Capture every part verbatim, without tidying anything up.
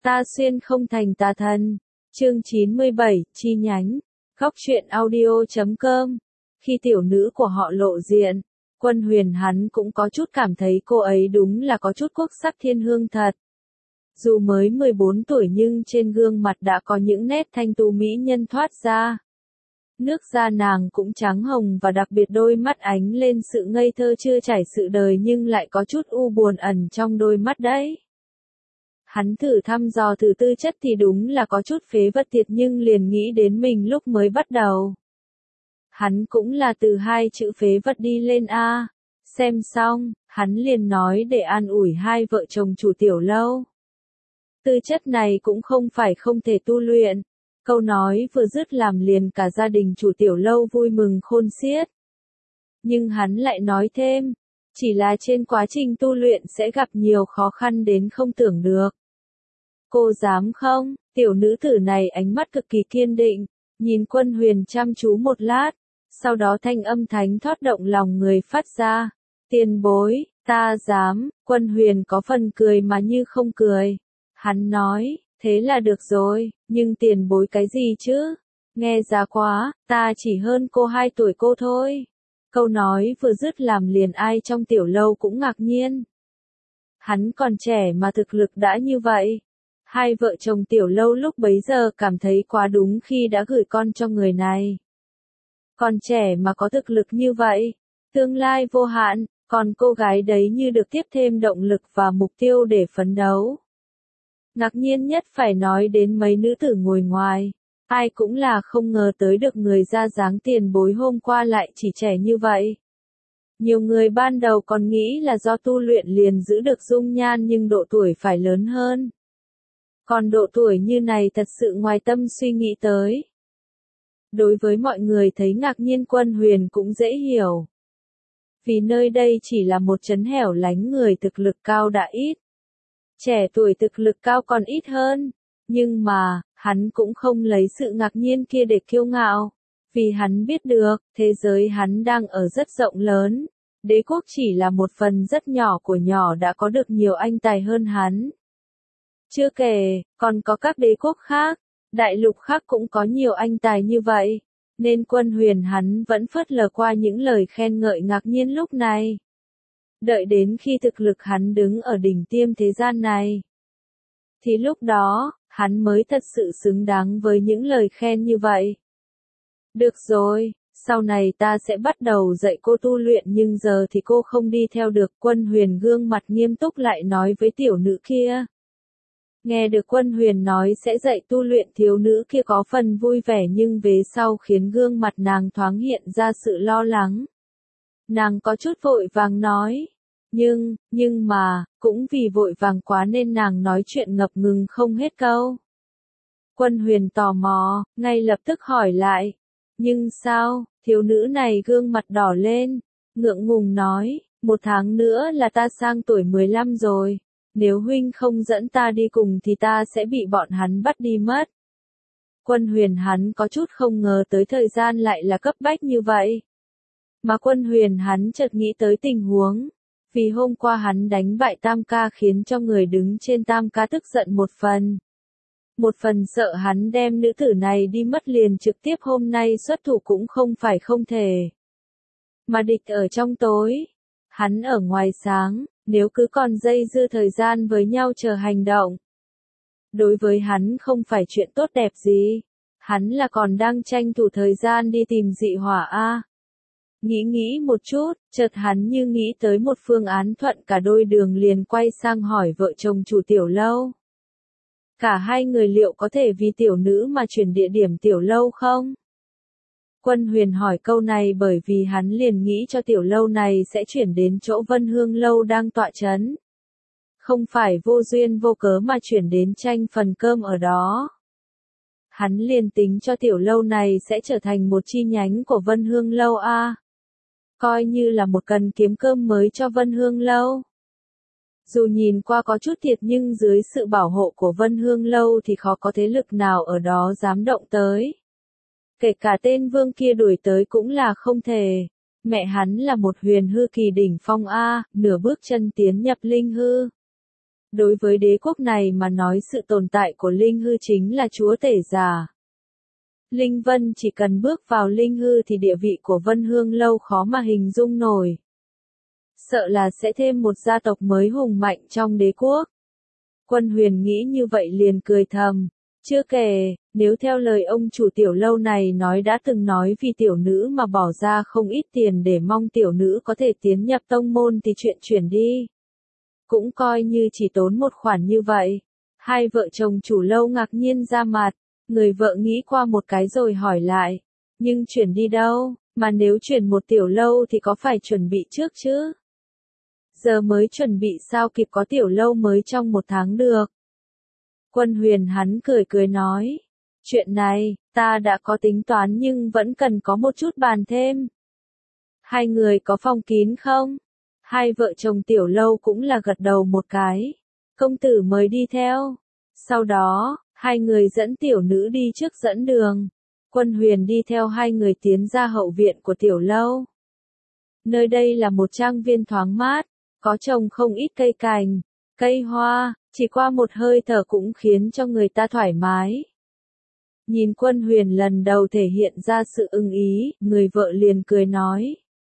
Ta xuyên không thành tà thần. Chương chín mươi bảy, chi nhánh. Góc truyện audio chấm com. Khi tiểu nữ của họ lộ diện, Quân Huyền hắn cũng có chút cảm thấy cô ấy đúng là có chút quốc sắc thiên hương thật. Dù mới mười bốn tuổi nhưng trên gương mặt đã có những nét thanh tú mỹ nhân thoát ra. Nước da nàng cũng trắng hồng và đặc biệt đôi mắt ánh lên sự ngây thơ chưa trải sự đời nhưng lại có chút u buồn ẩn trong đôi mắt đấy. Hắn thử thăm dò thử tư chất thì đúng là có chút phế vật thiệt nhưng liền nghĩ đến mình lúc mới bắt đầu. Hắn cũng là từ hai chữ phế vật đi lên A. Xem xong, hắn liền nói để an ủi hai vợ chồng chủ tiểu lâu. Tư chất này cũng không phải không thể tu luyện. Câu nói vừa dứt làm liền cả gia đình chủ tiểu lâu vui mừng khôn xiết. Nhưng hắn lại nói thêm, chỉ là trên quá trình tu luyện sẽ gặp nhiều khó khăn đến không tưởng được. Cô dám không? Tiểu nữ tử này ánh mắt cực kỳ kiên định, nhìn Quân Huyền chăm chú một lát, sau đó thanh âm thánh thoát động lòng người phát ra. Tiền bối, ta dám. Quân Huyền có phần cười mà như không cười. Hắn nói, thế là được rồi, nhưng tiền bối cái gì chứ? Nghe già quá, ta chỉ hơn cô hai tuổi cô thôi. Câu nói vừa dứt làm liền ai trong tiểu lâu cũng ngạc nhiên. Hắn còn trẻ mà thực lực đã như vậy. Hai vợ chồng tiểu lâu lúc bấy giờ cảm thấy quá đúng khi đã gửi con cho người này. Còn trẻ mà có thực lực như vậy, tương lai vô hạn, còn cô gái đấy như được tiếp thêm động lực và mục tiêu để phấn đấu. Ngạc nhiên nhất phải nói đến mấy nữ tử ngồi ngoài. Ai cũng là không ngờ tới được người ra dáng tiền bối hôm qua lại chỉ trẻ như vậy. Nhiều người ban đầu còn nghĩ là do tu luyện liền giữ được dung nhan nhưng độ tuổi phải lớn hơn. Còn độ tuổi như này thật sự ngoài tâm suy nghĩ tới. Đối với mọi người thấy ngạc nhiên Quân Huyền cũng dễ hiểu. Vì nơi đây chỉ là một trấn hẻo lánh người thực lực cao đã ít. Trẻ tuổi thực lực cao còn ít hơn. Nhưng mà, hắn cũng không lấy sự ngạc nhiên kia để kiêu ngạo. Vì hắn biết được, thế giới hắn đang ở rất rộng lớn. Đế quốc chỉ là một phần rất nhỏ của nhỏ đã có được nhiều anh tài hơn hắn. Chưa kể, còn có các đế quốc khác, đại lục khác cũng có nhiều anh tài như vậy. Nên Quân Huyền hắn vẫn phớt lờ qua những lời khen ngợi ngạc nhiên lúc này. Đợi đến khi thực lực hắn đứng ở đỉnh tiêm thế gian này. Thì lúc đó, hắn mới thật sự xứng đáng với những lời khen như vậy. Được rồi, sau này ta sẽ bắt đầu dạy cô tu luyện nhưng giờ thì cô không đi theo được. Quân Huyền gương mặt nghiêm túc lại nói với tiểu nữ kia. Nghe được Quân Huyền nói sẽ dạy tu luyện thiếu nữ kia có phần vui vẻ nhưng về sau khiến gương mặt nàng thoáng hiện ra sự lo lắng. Nàng có chút vội vàng nói. Nhưng, nhưng mà, cũng vì vội vàng quá nên nàng nói chuyện ngập ngừng không hết câu. Quân Huyền tò mò, ngay lập tức hỏi lại. Nhưng sao, thiếu nữ này gương mặt đỏ lên, ngượng ngùng nói, một tháng nữa là ta sang tuổi mười lăm rồi. Nếu huynh không dẫn ta đi cùng thì ta sẽ bị bọn hắn bắt đi mất. Quân Huyền hắn có chút không ngờ tới thời gian lại là cấp bách như vậy. Mà Quân Huyền hắn chợt nghĩ tới tình huống. Vì hôm qua hắn đánh bại Tam Ca khiến cho người đứng trên Tam Ca tức giận một phần. Một phần sợ hắn đem nữ tử này đi mất liền trực tiếp hôm nay xuất thủ cũng không phải không thể. Mà địch ở trong tối. Hắn ở ngoài sáng. Nếu cứ còn dây dưa thời gian với nhau chờ hành động. Đối với hắn không phải chuyện tốt đẹp gì. Hắn là còn đang tranh thủ thời gian đi tìm dị hỏa a. Nghĩ nghĩ một chút, chợt hắn như nghĩ tới một phương án thuận cả đôi đường liền quay sang hỏi vợ chồng chủ tiểu lâu. Cả hai người liệu có thể vì tiểu nữ mà chuyển địa điểm tiểu lâu không? Quân Huyền hỏi câu này bởi vì hắn liền nghĩ cho tiểu lâu này sẽ chuyển đến chỗ Vân Hương lâu đang tọa chấn. Không phải vô duyên vô cớ mà chuyển đến tranh phần cơm ở đó. Hắn liền tính cho tiểu lâu này sẽ trở thành một chi nhánh của Vân Hương lâu a. Coi như là một cần kiếm cơm mới cho Vân Hương lâu. Dù nhìn qua có chút thiệt nhưng dưới sự bảo hộ của Vân Hương lâu thì khó có thế lực nào ở đó dám động tới. Kể cả tên vương kia đuổi tới cũng là không thể. Mẹ hắn là một huyền hư kỳ đỉnh phong A, nửa bước chân tiến nhập linh hư. Đối với đế quốc này mà nói sự tồn tại của Linh Hư chính là chúa tể già. Linh Vân chỉ cần bước vào Linh Hư thì địa vị của Vân Hương Lâu khó mà hình dung nổi. Sợ là sẽ thêm một gia tộc mới hùng mạnh trong đế quốc. Quân Huyền nghĩ như vậy liền cười thầm. Chưa kể, nếu theo lời ông chủ tiểu lâu này nói đã từng nói vì tiểu nữ mà bỏ ra không ít tiền để mong tiểu nữ có thể tiến nhập tông môn thì chuyện chuyển đi. Cũng coi như chỉ tốn một khoản như vậy. Hai vợ chồng chủ lâu ngạc nhiên ra mặt, người vợ nghĩ qua một cái rồi hỏi lại. Nhưng chuyển đi đâu, mà nếu chuyển một tiểu lâu thì có phải chuẩn bị trước chứ? Giờ mới chuẩn bị sao kịp có tiểu lâu mới trong một tháng được. Quân Huyền hắn cười cười nói. Chuyện này, ta đã có tính toán nhưng vẫn cần có một chút bàn thêm. Hai người có phòng kín không? Hai vợ chồng tiểu lâu cũng là gật đầu một cái. Công tử mới đi theo. Sau đó, hai người dẫn tiểu nữ đi trước dẫn đường. Quân Huyền đi theo hai người tiến ra hậu viện của tiểu lâu. Nơi đây là một trang viên thoáng mát, có trồng không ít cây cành, cây hoa, chỉ qua một hơi thở cũng khiến cho người ta thoải mái. Nhìn Quân Huyền lần đầu thể hiện ra sự ưng ý, người vợ liền cười nói.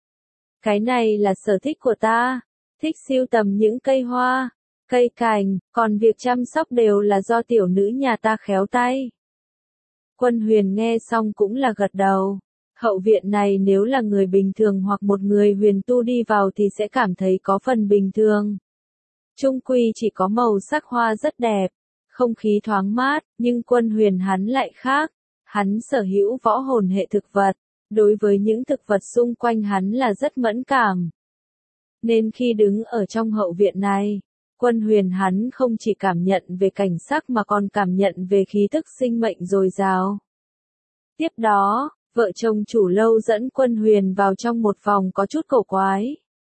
Cái này là sở thích của ta, thích sưu tầm những cây hoa, cây cành, còn việc chăm sóc đều là do tiểu nữ nhà ta khéo tay. Quân Huyền nghe xong cũng là gật đầu. Hậu viện này nếu là người bình thường hoặc một người huyền tu đi vào thì sẽ cảm thấy có phần bình thường. Chung quy chỉ có màu sắc hoa rất đẹp, không khí thoáng mát, nhưng Quân Huyền hắn lại khác. Hắn sở hữu võ hồn hệ thực vật, đối với những thực vật xung quanh hắn là rất mẫn cảm. Nên khi đứng ở trong hậu viện này, Quân Huyền hắn không chỉ cảm nhận về cảnh sắc mà còn cảm nhận về khí tức sinh mệnh dồi dào. Tiếp đó, vợ chồng chủ lâu dẫn Quân Huyền vào trong một phòng có chút cổ quái.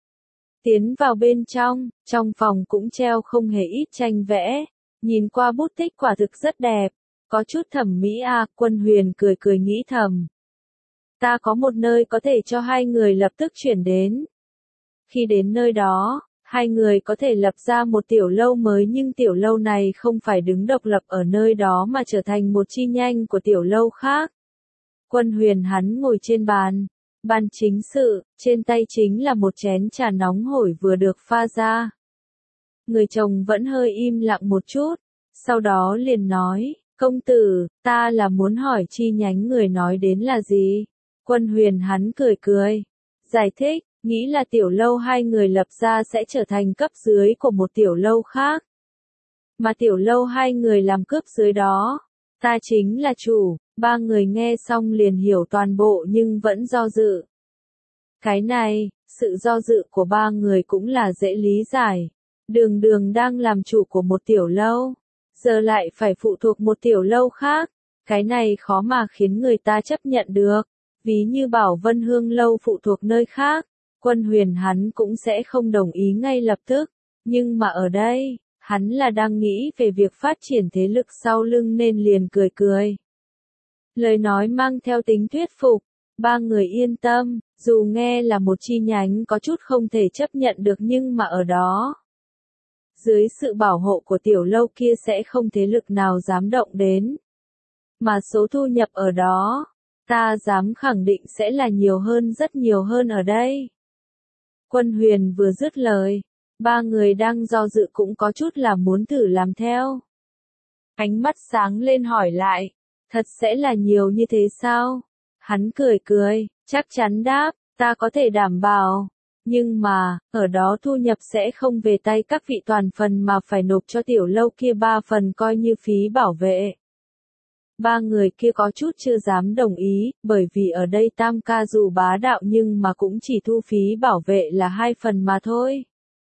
Tiến vào bên trong, trong phòng cũng treo không hề ít tranh vẽ, nhìn qua bút tích quả thực rất đẹp, có chút thẩm mỹ à, Quân Huyền cười cười nghĩ thầm. Ta có một nơi có thể cho hai người lập tức chuyển đến. Khi đến nơi đó, hai người có thể lập ra một tiểu lâu mới nhưng tiểu lâu này không phải đứng độc lập ở nơi đó mà trở thành một chi nhánh của tiểu lâu khác. Quân Huyền hắn ngồi trên bàn, bàn chính sự, trên tay chính là một chén trà nóng hổi vừa được pha ra. Người chồng vẫn hơi im lặng một chút, sau đó liền nói, công tử, ta là muốn hỏi chi nhánh người nói đến là gì? Quân Huyền hắn cười cười, giải thích, nghĩ là tiểu lâu hai người lập ra sẽ trở thành cấp dưới của một tiểu lâu khác. Mà tiểu lâu hai người làm cấp dưới đó, ta chính là chủ. Ba người nghe xong liền hiểu toàn bộ nhưng vẫn do dự. Cái này, sự do dự của ba người cũng là dễ lý giải. Đường Đường đang làm chủ của một tiểu lâu, giờ lại phải phụ thuộc một tiểu lâu khác. Cái này khó mà khiến người ta chấp nhận được. Ví như bảo Vân Hương Lâu phụ thuộc nơi khác, Quân Huyền hắn cũng sẽ không đồng ý ngay lập tức. Nhưng mà ở đây, hắn là đang nghĩ về việc phát triển thế lực sau lưng nên liền cười cười. Lời nói mang theo tính thuyết phục, ba người yên tâm, dù nghe là một chi nhánh có chút không thể chấp nhận được nhưng mà ở đó. Dưới sự bảo hộ của tiểu lâu kia sẽ không thế lực nào dám động đến. Mà số thu nhập ở đó, ta dám khẳng định sẽ là nhiều hơn rất nhiều hơn ở đây. Quân Huyền vừa dứt lời, ba người đang do dự cũng có chút là muốn thử làm theo. Ánh mắt sáng lên hỏi lại. Thật sẽ là nhiều như thế sao? Hắn cười cười, chắc chắn đáp, ta có thể đảm bảo. Nhưng mà, ở đó thu nhập sẽ không về tay các vị toàn phần mà phải nộp cho tiểu lâu kia ba phần coi như phí bảo vệ. Ba người kia có chút chưa dám đồng ý, bởi vì ở đây Tam ca dù bá đạo nhưng mà cũng chỉ thu phí bảo vệ là hai phần mà thôi.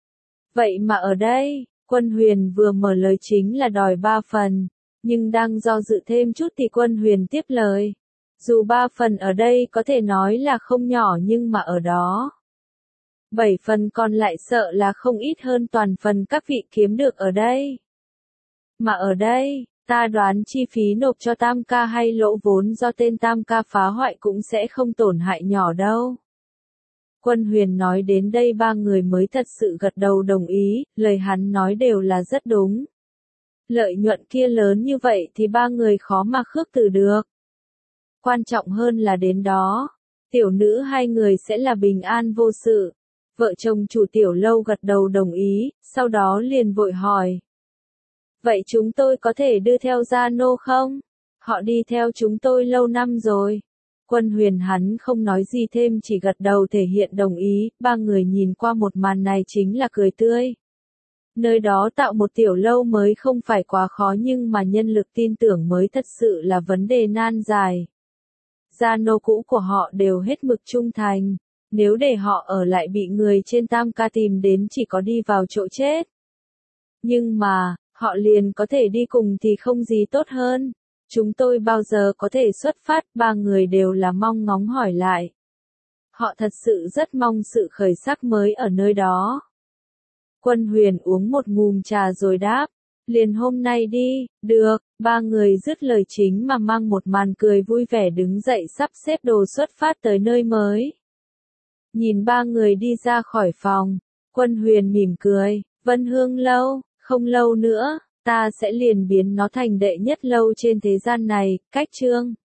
Vậy mà ở đây, Quân Huyền vừa mở lời chính là đòi ba phần. Nhưng đang do dự thêm chút thì Quân Huyền tiếp lời. Dù ba phần ở đây có thể nói là không nhỏ nhưng mà ở đó. Bảy phần còn lại sợ là không ít hơn toàn phần các vị kiếm được ở đây. Mà ở đây, ta đoán chi phí nộp cho Tam ca hay lỗ vốn do tên Tam ca phá hoại cũng sẽ không tổn hại nhỏ đâu. Quân Huyền nói đến đây ba người mới thật sự gật đầu đồng ý, lời hắn nói đều là rất đúng. Lợi nhuận kia lớn như vậy thì ba người khó mà khước từ được. Quan trọng hơn là đến đó, tiểu nữ hai người sẽ là bình an vô sự. Vợ chồng chủ tiểu lâu gật đầu đồng ý, sau đó liền vội hỏi. Vậy chúng tôi có thể đưa theo Gia Nô không? Họ đi theo chúng tôi lâu năm rồi. Quân Huyền hắn không nói gì thêm chỉ gật đầu thể hiện đồng ý, ba người nhìn qua một màn này chính là cười tươi. Nơi đó tạo một tiểu lâu mới không phải quá khó nhưng mà nhân lực tin tưởng mới thật sự là vấn đề nan giải. Gia nô cũ của họ đều hết mực trung thành, nếu để họ ở lại bị người trên Tam Ca tìm đến chỉ có đi vào chỗ chết. Nhưng mà, họ liền có thể đi cùng thì không gì tốt hơn. Chúng tôi bao giờ có thể xuất phát, ba người đều là mong ngóng hỏi lại. Họ thật sự rất mong sự khởi sắc mới ở nơi đó. Quân Huyền uống một ngụm trà rồi đáp, liền hôm nay đi, được, ba người dứt lời chính mà mang một màn cười vui vẻ đứng dậy sắp xếp đồ xuất phát tới nơi mới. Nhìn ba người đi ra khỏi phòng, Quân Huyền mỉm cười, Vân Hương lâu, không lâu nữa, ta sẽ liền biến nó thành đệ nhất lâu trên thế gian này, cách chương.